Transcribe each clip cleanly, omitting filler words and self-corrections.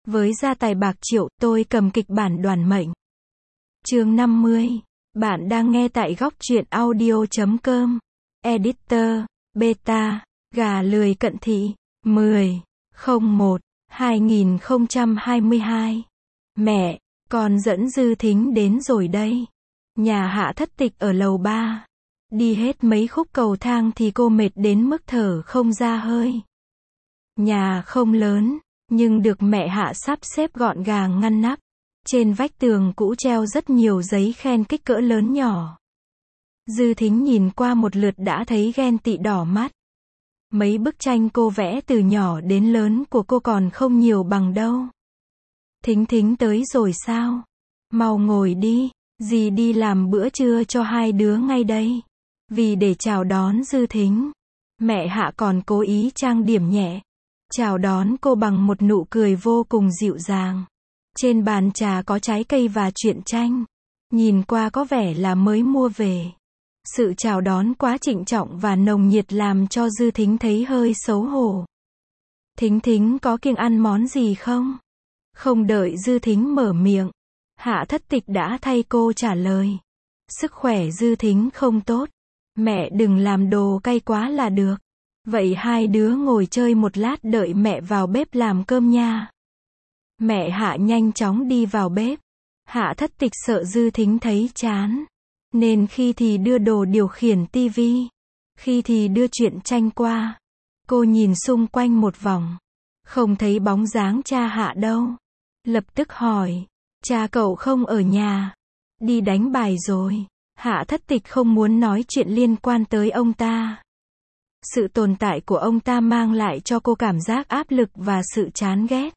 Với gia tài bạc triệu, tôi cầm kịch bản Đoản Mệnh. Chương 50. Bạn đang nghe tại góc truyện audio.com. Editor, Beta, Gà lười cận thị. 10/01/2022. Mẹ, con dẫn Dư Thính đến rồi đây. Nhà Hạ Thất Tịch ở lầu 3. Đi hết mấy khúc cầu thang thì cô mệt đến mức thở không ra hơi. Nhà không lớn, nhưng được mẹ Hạ sắp xếp gọn gàng ngăn nắp. Trên vách tường cũ treo rất nhiều giấy khen kích cỡ lớn nhỏ. Dư Thính nhìn qua một lượt đã thấy ghen tị đỏ mắt. Mấy bức tranh cô vẽ từ nhỏ đến lớn của cô còn không nhiều bằng đâu. Thính Thính tới rồi sao? Mau ngồi đi, dì đi làm bữa trưa cho hai đứa ngay đây. Vì để chào đón Dư Thính, mẹ Hạ còn cố ý trang điểm nhẹ. Chào đón cô bằng một nụ cười vô cùng dịu dàng. Trên bàn trà có trái cây và truyện tranh. Nhìn qua có vẻ là mới mua về. Sự chào đón quá trịnh trọng và nồng nhiệt làm cho Dư Thính thấy hơi xấu hổ. Thính Thính có kiêng ăn món gì không? Không đợi Dư Thính mở miệng, Hạ Thất Tịch đã thay cô trả lời. Sức khỏe Dư Thính không tốt. Mẹ đừng làm đồ cay quá là được. Vậy hai đứa ngồi chơi một lát đợi mẹ vào bếp làm cơm nha. Mẹ Hạ nhanh chóng đi vào bếp. Hạ Thất Tịch sợ Dư Thính thấy chán, nên khi thì đưa đồ điều khiển tivi, khi thì đưa truyện tranh qua. Cô nhìn xung quanh một vòng, không thấy bóng dáng cha Hạ đâu. Lập tức hỏi, cha cậu không ở nhà, đi đánh bài rồi. Hạ Thất Tịch không muốn nói chuyện liên quan tới ông ta. Sự tồn tại của ông ta mang lại cho cô cảm giác áp lực và sự chán ghét.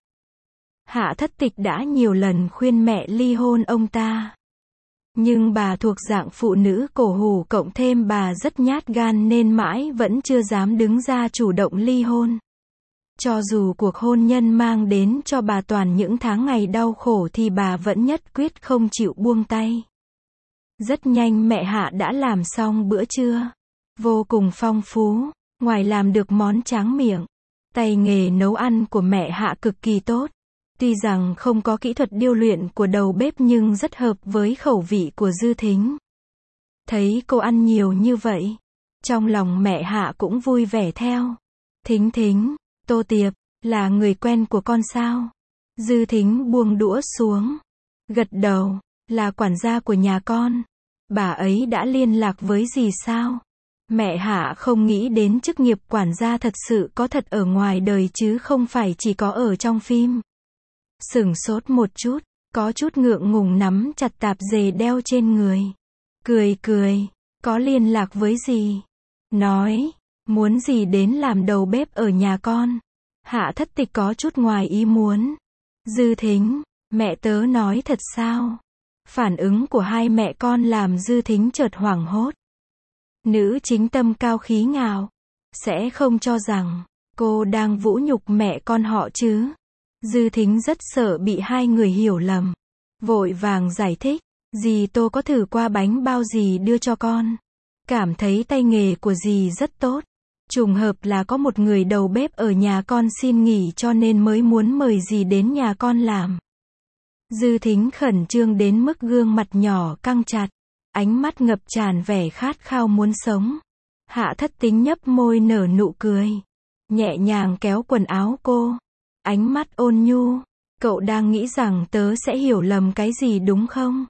Hạ Thất Tịch đã nhiều lần khuyên mẹ ly hôn ông ta. Nhưng bà thuộc dạng phụ nữ cổ hủ, cộng thêm bà rất nhát gan nên mãi vẫn chưa dám đứng ra chủ động ly hôn. Cho dù cuộc hôn nhân mang đến cho bà toàn những tháng ngày đau khổ thì bà vẫn nhất quyết không chịu buông tay. Rất nhanh mẹ Hạ đã làm xong bữa trưa. Vô cùng phong phú. Ngoài làm được món tráng miệng, tay nghề nấu ăn của mẹ Hạ cực kỳ tốt. Tuy rằng không có kỹ thuật điêu luyện của đầu bếp nhưng rất hợp với khẩu vị của Dư Thính. Thấy cô ăn nhiều như vậy, trong lòng mẹ Hạ cũng vui vẻ theo. Thính Thính, Tô Tiệp, là người quen của con sao? Dư Thính buông đũa xuống, gật đầu, là quản gia của nhà con. Bà ấy đã liên lạc với dì sao? Mẹ Hạ không nghĩ đến chức nghiệp quản gia thật sự có thật ở ngoài đời chứ không phải chỉ có ở trong phim. Sửng sốt một chút, có chút ngượng ngùng nắm chặt tạp dề đeo trên người. Cười, có liên lạc với dì. Nói, muốn dì đến làm đầu bếp ở nhà con. Hạ Thất Tịch có chút ngoài ý muốn. Dư Thính, mẹ tớ nói thật sao? Phản ứng của hai mẹ con làm Dư Thính chợt hoảng hốt. Nữ chính tâm cao khí ngạo, sẽ không cho rằng cô đang vũ nhục mẹ con họ chứ? Dư Thính rất sợ bị hai người hiểu lầm, vội vàng giải thích, dì Tô có thử qua bánh bao dì đưa cho con, cảm thấy tay nghề của dì rất tốt. Trùng hợp là có một người đầu bếp ở nhà con xin nghỉ cho nên mới muốn mời dì đến nhà con làm. Dư Thính khẩn trương đến mức gương mặt nhỏ căng chặt, ánh mắt ngập tràn vẻ khát khao muốn sống. Hạ Thất Tính nhấp môi nở nụ cười, nhẹ nhàng kéo quần áo cô, ánh mắt ôn nhu, cậu đang nghĩ rằng tớ sẽ hiểu lầm cái gì đúng không?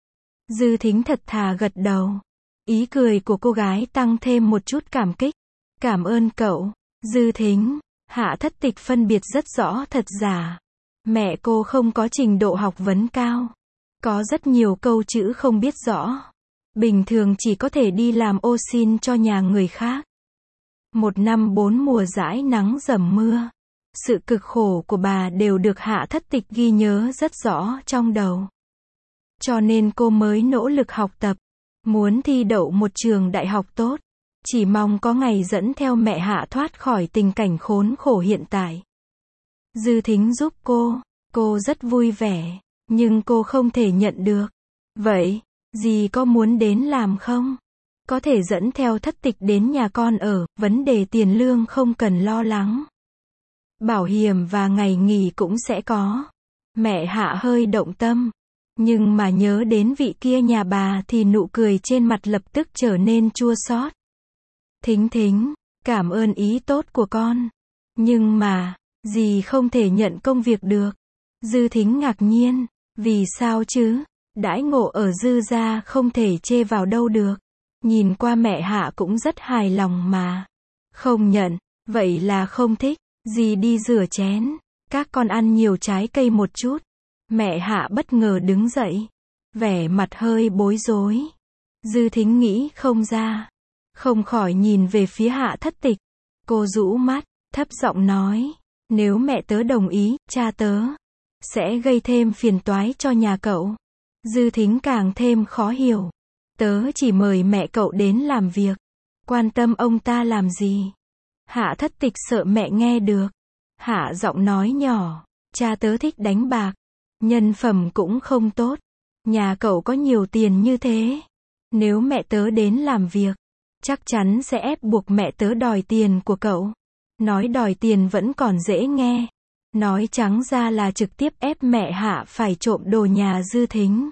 Dư Thính thật thà gật đầu, ý cười của cô gái tăng thêm một chút cảm kích. Cảm ơn cậu, Dư Thính. Hạ Thất Tịch phân biệt rất rõ thật giả. Mẹ cô không có trình độ học vấn cao, có rất nhiều câu chữ không biết rõ. Bình thường chỉ có thể đi làm ô xin cho nhà người khác. Một năm 4 mùa dãi nắng dầm mưa. Sự cực khổ của bà đều được Hạ Thất Tịch ghi nhớ rất rõ trong đầu. Cho nên cô mới nỗ lực học tập, muốn thi đậu một trường đại học tốt. Chỉ mong có ngày dẫn theo mẹ Hạ thoát khỏi tình cảnh khốn khổ hiện tại. Dư Thính giúp cô rất vui vẻ, nhưng cô không thể nhận được. Vậy, dì có muốn đến làm không? Có thể dẫn theo Thất Tịch đến nhà con ở, vấn đề tiền lương không cần lo lắng. bảo hiểm và ngày nghỉ cũng sẽ có. Mẹ Hạ hơi động tâm. Nhưng mà nhớ đến vị kia nhà bà thì nụ cười trên mặt lập tức trở nên chua xót. Thính Thính, cảm ơn ý tốt của con. Nhưng mà, dì không thể nhận công việc được. Dư Thính ngạc nhiên. Vì sao chứ? Đãi ngộ ở Dư gia không thể chê vào đâu được. Nhìn qua mẹ Hạ cũng rất hài lòng mà. Không nhận, vậy là không thích. Dì đi rửa chén. Các con ăn nhiều trái cây một chút. Mẹ Hạ bất ngờ đứng dậy. Vẻ mặt hơi bối rối. Dư Thính nghĩ không ra. Không khỏi nhìn về phía Hạ Thất Tịch. Cô rũ mắt, thấp giọng nói. Nếu mẹ tớ đồng ý, cha tớ sẽ gây thêm phiền toái cho nhà cậu. Dư Thính càng thêm khó hiểu. Tớ chỉ mời mẹ cậu đến làm việc. Quan tâm ông ta làm gì? Hạ Thất Tịch sợ mẹ nghe được. Hạ giọng nói nhỏ. Cha tớ thích đánh bạc. Nhân phẩm cũng không tốt. Nhà cậu có nhiều tiền như thế. Nếu mẹ tớ đến làm việc, chắc chắn sẽ ép buộc mẹ tớ đòi tiền của cậu. Nói đòi tiền vẫn còn dễ nghe. Nói trắng ra là trực tiếp ép mẹ Hạ phải trộm đồ nhà Dư Thính.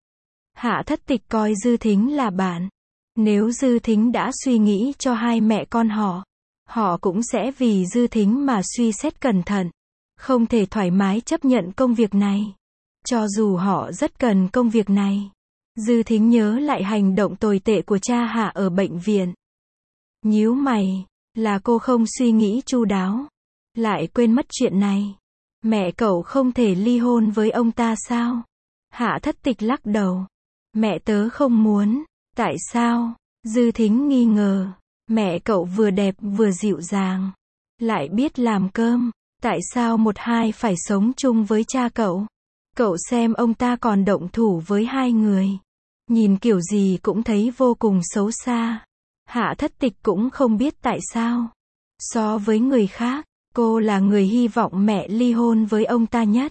Hạ Thất Tịch coi Dư Thính là bạn. Nếu Dư Thính đã suy nghĩ cho hai mẹ con họ cũng sẽ vì Dư Thính mà suy xét cẩn thận. Không thể thoải mái chấp nhận công việc này. Cho dù họ rất cần công việc này. Dư Thính nhớ lại hành động tồi tệ của cha Hạ ở bệnh viện. Nhíu mày, là cô không suy nghĩ chu đáo. Lại quên mất chuyện này. Mẹ cậu không thể ly hôn với ông ta sao? Hạ Thất Tịch lắc đầu. Mẹ tớ không muốn. Tại sao? Dư Thính nghi ngờ. Mẹ cậu vừa đẹp vừa dịu dàng. Lại biết làm cơm. Tại sao một hai phải sống chung với cha cậu? Cậu xem ông ta còn động thủ với hai người. Nhìn kiểu gì cũng thấy vô cùng xấu xa. Hạ Thất Tịch cũng không biết tại sao. So với người khác, cô là người hy vọng mẹ ly hôn với ông ta nhất.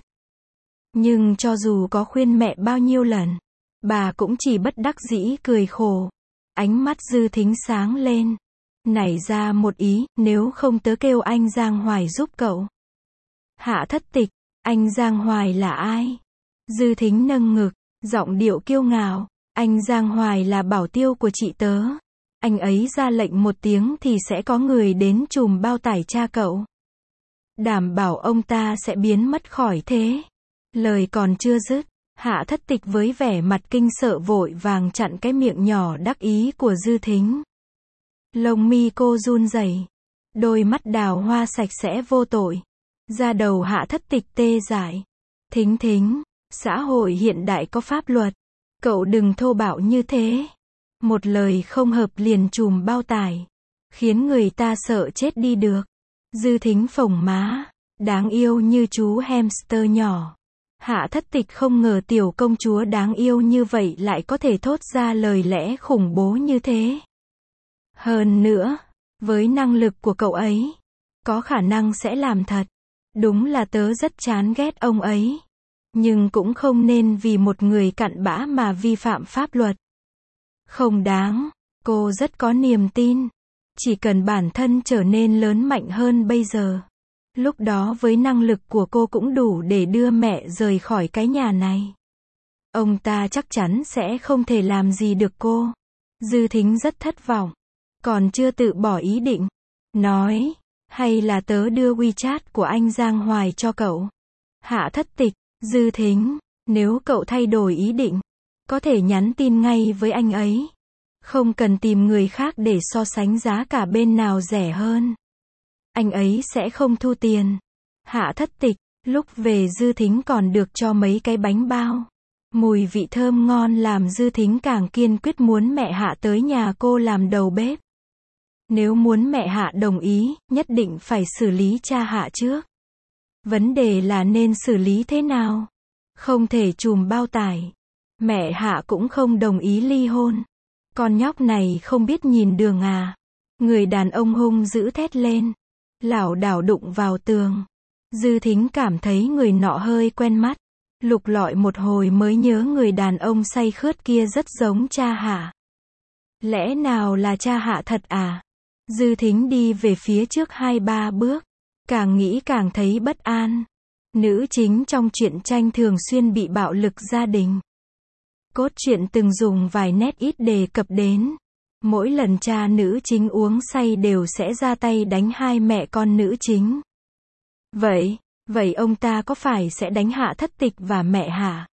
Nhưng cho dù có khuyên mẹ bao nhiêu lần, bà cũng chỉ bất đắc dĩ cười khổ. Ánh mắt Dư Thính sáng lên. Nảy ra một ý, nếu không tớ kêu anh Giang Hoài giúp cậu. Hạ Thất Tịch, anh Giang Hoài là ai? Dư Thính nâng ngực, giọng điệu kiêu ngạo. Anh Giang Hoài là bảo tiêu của chị tớ. Anh ấy ra lệnh một tiếng thì sẽ có người đến trùm bao tải cha cậu. Đảm bảo ông ta sẽ biến mất khỏi thế. Lời còn chưa dứt, Hạ Thất Tịch với vẻ mặt kinh sợ vội vàng chặn cái miệng nhỏ đắc ý của Dư Thính. Lông mi cô run rẩy, đôi mắt đào hoa sạch sẽ vô tội. Da đầu Hạ Thất Tịch tê dại. Thính Thính, xã hội hiện đại có pháp luật. Cậu đừng thô bạo như thế. Một lời không hợp liền trùm bao tải. Khiến người ta sợ chết đi được. Dư Thính phồng má. Đáng yêu như chú hamster nhỏ. Hạ Thất Tịch không ngờ tiểu công chúa đáng yêu như vậy lại có thể thốt ra lời lẽ khủng bố như thế. Hơn nữa, với năng lực của cậu ấy, có khả năng sẽ làm thật. Đúng là tớ rất chán ghét ông ấy. Nhưng cũng không nên vì một người cặn bã mà vi phạm pháp luật. Không đáng, cô rất có niềm tin. Chỉ cần bản thân trở nên lớn mạnh hơn bây giờ. Lúc đó với năng lực của cô cũng đủ để đưa mẹ rời khỏi cái nhà này. Ông ta chắc chắn sẽ không thể làm gì được cô. Dư Thính rất thất vọng. Còn chưa tự bỏ ý định. Nói, hay là tớ đưa WeChat của anh Giang Hoài cho cậu. Hạ Thất Tịch, Dư Thính, nếu cậu thay đổi ý định, có thể nhắn tin ngay với anh ấy. Không cần tìm người khác để so sánh giá cả bên nào rẻ hơn. Anh ấy sẽ không thu tiền. Hạ Thất Tịch, lúc về Dư Thính còn được cho mấy cái bánh bao. Mùi vị thơm ngon làm Dư Thính càng kiên quyết muốn mẹ Hạ tới nhà cô làm đầu bếp. Nếu muốn mẹ Hạ đồng ý, nhất định phải xử lý cha Hạ trước. Vấn đề là nên xử lý thế nào? Không thể trùm bao tải. Mẹ Hạ cũng không đồng ý ly hôn. Con nhóc này không biết nhìn đường à. Người đàn ông hung dữ thét lên. Lảo đảo đụng vào tường. Dư Thính cảm thấy người nọ hơi quen mắt. Lục lọi một hồi mới nhớ người đàn ông say khướt kia rất giống cha Hạ. Lẽ nào là cha Hạ thật à? Dư Thính đi về phía trước 2-3 bước. Càng nghĩ càng thấy bất an. Nữ chính trong truyện tranh thường xuyên bị bạo lực gia đình. Cốt truyện từng dùng vài nét ít đề cập đến. Mỗi lần cha nữ chính uống say đều sẽ ra tay đánh hai mẹ con nữ chính. Vậy ông ta có phải sẽ đánh Hạ Thất Tịch và mẹ hả?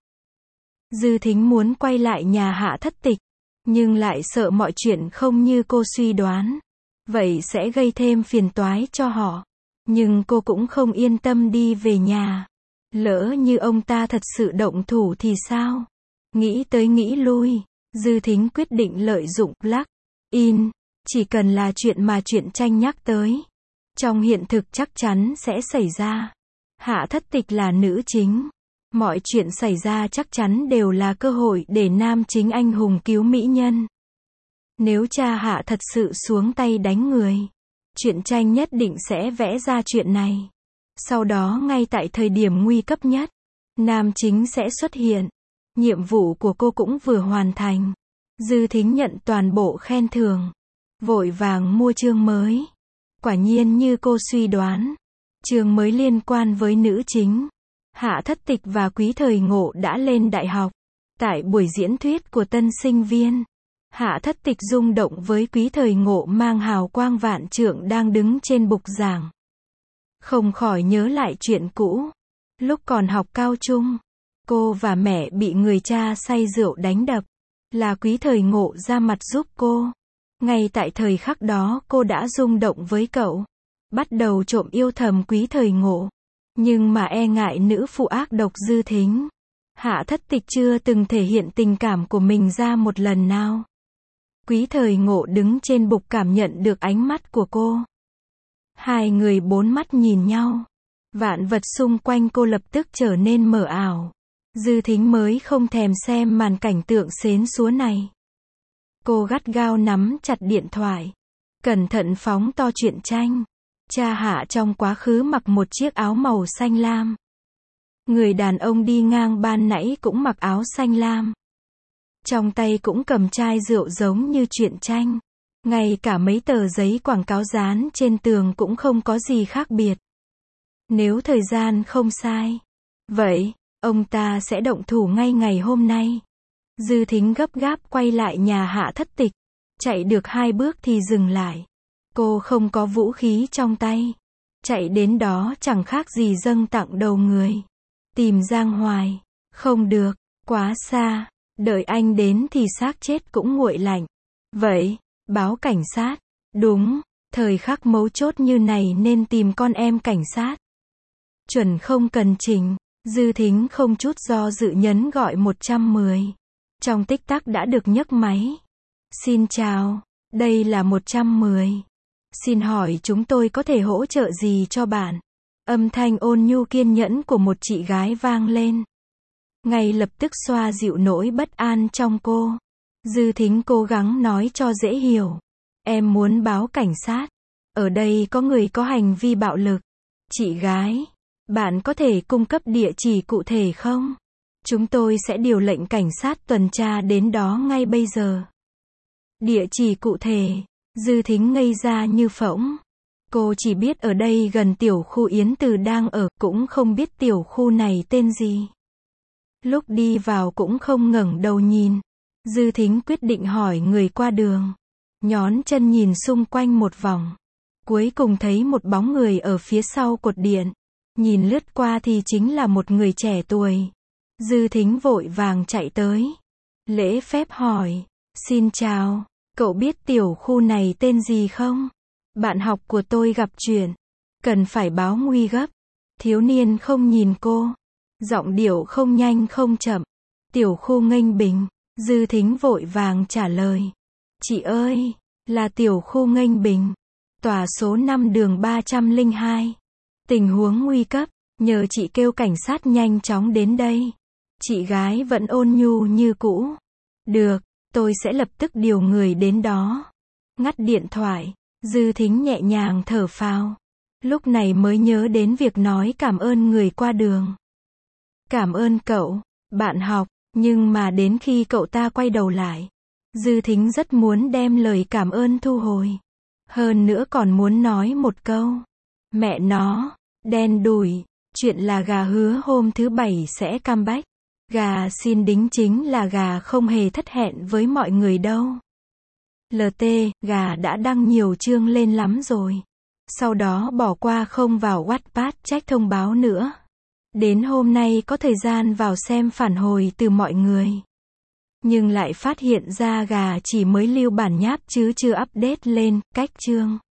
Dư Thính muốn quay lại nhà Hạ Thất Tịch, nhưng lại sợ mọi chuyện không như cô suy đoán. Vậy sẽ gây thêm phiền toái cho họ. Nhưng cô cũng không yên tâm đi về nhà. Lỡ như ông ta thật sự động thủ thì sao? Nghĩ tới nghĩ lui, Dư Thính quyết định lợi dụng plug-in. Chỉ cần là chuyện mà truyện tranh nhắc tới, trong hiện thực chắc chắn sẽ xảy ra. Hạ Thất Tịch là nữ chính. Mọi chuyện xảy ra chắc chắn đều là cơ hội để nam chính anh hùng cứu mỹ nhân. Nếu cha Hạ thật sự xuống tay đánh người, truyện tranh nhất định sẽ vẽ ra chuyện này. Sau đó ngay tại thời điểm nguy cấp nhất, nam chính sẽ xuất hiện. Nhiệm vụ của cô cũng vừa hoàn thành. Dư Thính nhận toàn bộ khen thưởng. Vội vàng mua chương mới. Quả nhiên như cô suy đoán, chương mới liên quan với nữ chính. Hạ Thất Tịch và Quý Thời Ngộ đã lên đại học. Tại buổi diễn thuyết của tân sinh viên, Hạ Thất Tịch rung động với Quý Thời Ngộ mang hào quang vạn trượng đang đứng trên bục giảng. Không khỏi nhớ lại chuyện cũ. Lúc còn học cao trung, cô và mẹ bị người cha say rượu đánh đập. Là Quý Thời Ngộ ra mặt giúp cô. Ngay tại thời khắc đó cô đã rung động với cậu. Bắt đầu trộm yêu thầm Quý Thời Ngộ. Nhưng mà e ngại nữ phụ ác độc Dư Thính, Hạ Thất Tịch chưa từng thể hiện tình cảm của mình ra một lần nào. Quý Thời Ngộ đứng trên bục cảm nhận được ánh mắt của cô. Hai người bốn mắt nhìn nhau. Vạn vật xung quanh cô lập tức trở nên mờ ảo. Dư Thính mới không thèm xem màn cảnh tượng xến xúa này. Cô gắt gao nắm chặt điện thoại, cẩn thận phóng to truyện tranh. Cha Hạ trong quá khứ mặc một chiếc áo màu xanh lam. Người đàn ông đi ngang ban nãy cũng mặc áo xanh lam. Trong tay cũng cầm chai rượu giống như truyện tranh. Ngay cả mấy tờ giấy quảng cáo dán trên tường cũng không có gì khác biệt. Nếu thời gian không sai, vậy, ông ta sẽ động thủ ngay ngày hôm nay. Dư Thính gấp gáp quay lại nhà Hạ Thất Tịch. Chạy được 2 bước thì dừng lại. Cô không có vũ khí trong tay. Chạy đến đó chẳng khác gì dâng tặng đầu người. Tìm Giang Hoài. Không được, quá xa. Đợi anh đến thì xác chết cũng nguội lạnh. Vậy, báo cảnh sát. Đúng, thời khắc mấu chốt như này nên tìm con em cảnh sát. Chuẩn không cần chỉnh. Dư Thính không chút do dự nhấn gọi 110. Trong tích tắc đã được nhấc máy. Xin chào, đây là 110. Xin hỏi chúng tôi có thể hỗ trợ gì cho bạn? Âm thanh ôn nhu kiên nhẫn của một chị gái vang lên. Ngay lập tức xoa dịu nỗi bất an trong cô. Dư Thính cố gắng nói cho dễ hiểu. Em muốn báo cảnh sát. Ở đây có người có hành vi bạo lực. Chị gái, bạn có thể cung cấp địa chỉ cụ thể không? Chúng tôi sẽ điều lệnh cảnh sát tuần tra đến đó ngay bây giờ. Địa chỉ cụ thể. Dư Thính ngây ra như phỗng. Cô chỉ biết ở đây gần tiểu khu Yến Từ đang ở, cũng không biết tiểu khu này tên gì. Lúc đi vào cũng không ngẩng đầu nhìn. Dư Thính quyết định hỏi người qua đường. Nhón chân nhìn xung quanh một vòng. Cuối cùng thấy một bóng người ở phía sau cột điện. Nhìn lướt qua thì chính là một người trẻ tuổi. Dư Thính vội vàng chạy tới. Lễ phép hỏi. Xin chào, cậu biết tiểu khu này tên gì không? Bạn học của tôi gặp chuyện. Cần phải báo nguy gấp. Thiếu niên không nhìn cô. Giọng điệu không nhanh không chậm. Tiểu khu Nghênh Bình. Dư Thính vội vàng trả lời. Chị ơi, là tiểu khu Nghênh Bình. Tòa số 5 đường 302. Tình huống nguy cấp, nhờ chị kêu cảnh sát nhanh chóng đến đây. Chị gái vẫn ôn nhu như cũ. Được, tôi sẽ lập tức điều người đến đó. Ngắt điện thoại, Dư Thính nhẹ nhàng thở phào. Lúc này mới nhớ đến việc nói cảm ơn người qua đường. Cảm ơn cậu, bạn học, nhưng mà đến khi cậu ta quay đầu lại, Dư Thính rất muốn đem lời cảm ơn thu hồi. Hơn nữa còn muốn nói một câu. Mẹ nó, đen đủi. Chuyện là gà hứa hôm thứ Bảy sẽ comeback. Gà xin đính chính là gà không hề thất hẹn với mọi người đâu. LT, gà đã đăng nhiều chương lên lắm rồi. Sau đó bỏ qua không vào Wattpad check thông báo nữa. Đến hôm nay có thời gian vào xem phản hồi từ mọi người. Nhưng lại phát hiện ra gà chỉ mới lưu bản nháp chứ chưa update lên, cách chương.